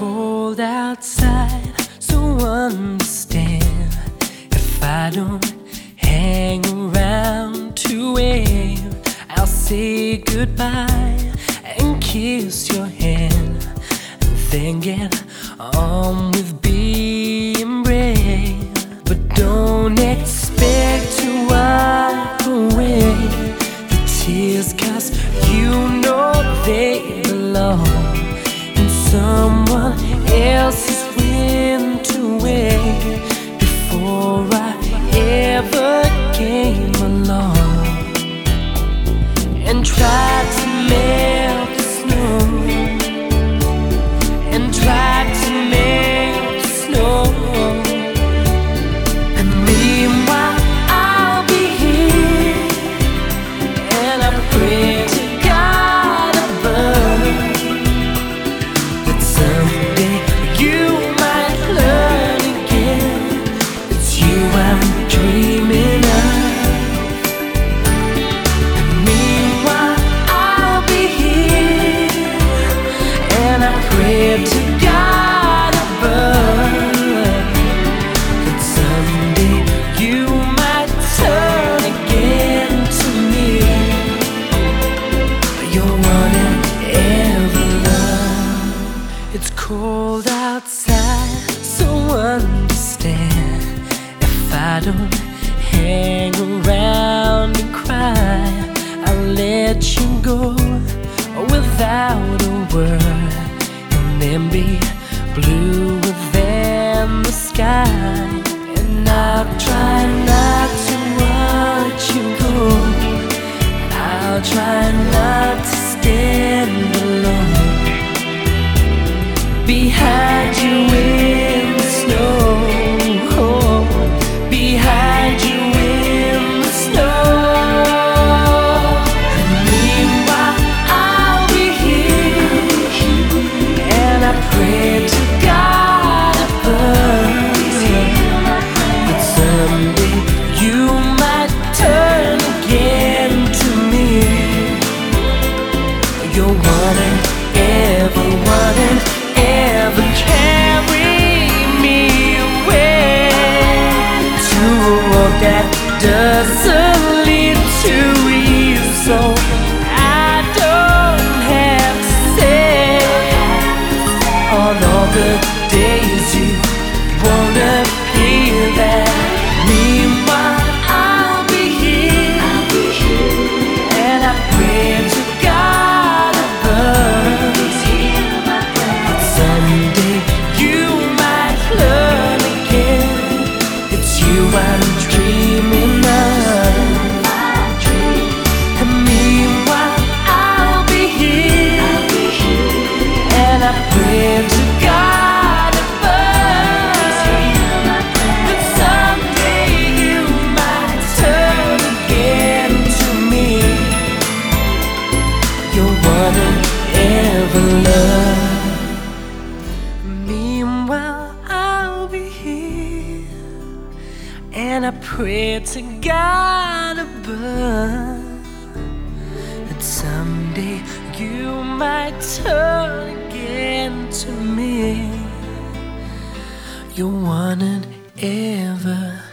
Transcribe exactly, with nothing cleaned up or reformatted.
cold outside, so understand if I don't hang around to wait. I'll say goodbye and kiss your hand, and then get on with being brave. But don't expect to wipe away the tears, 'cause you know they belong in someone else's winter way. Before I ever came along and tried to melt the snow, and tried to melt the snow. And meanwhile I'll be here, and I pray to God above that someday you might learn again it's you I'm dreaming of. Pray to God above that someday you might turn again to me. You're one and ever love. It's cold outside, so understand if I don't hang around and cry. I'll let you go without a word, and be bluer than the sky. And I'll try not to watch you go, I'll try not to stand alone behind you in the snow, behind you in the snow. And meanwhile I'll be here, and I pray to God above that someday you might turn again to me. You're one and ever, one and ever carry me away to a world that doesn't lead to you. So I don't have to say on all the days you wanna be there. Meanwhile I'll be here, and I pray to God above that someday you might learn again it's you I'm dreaming of. And meanwhile I'll be here, and I pray to God above that someday you might turn again to me. You're one and ever love. Meanwhile I'll be here, and I pray to God above that someday you might turn again to me. You're one and ever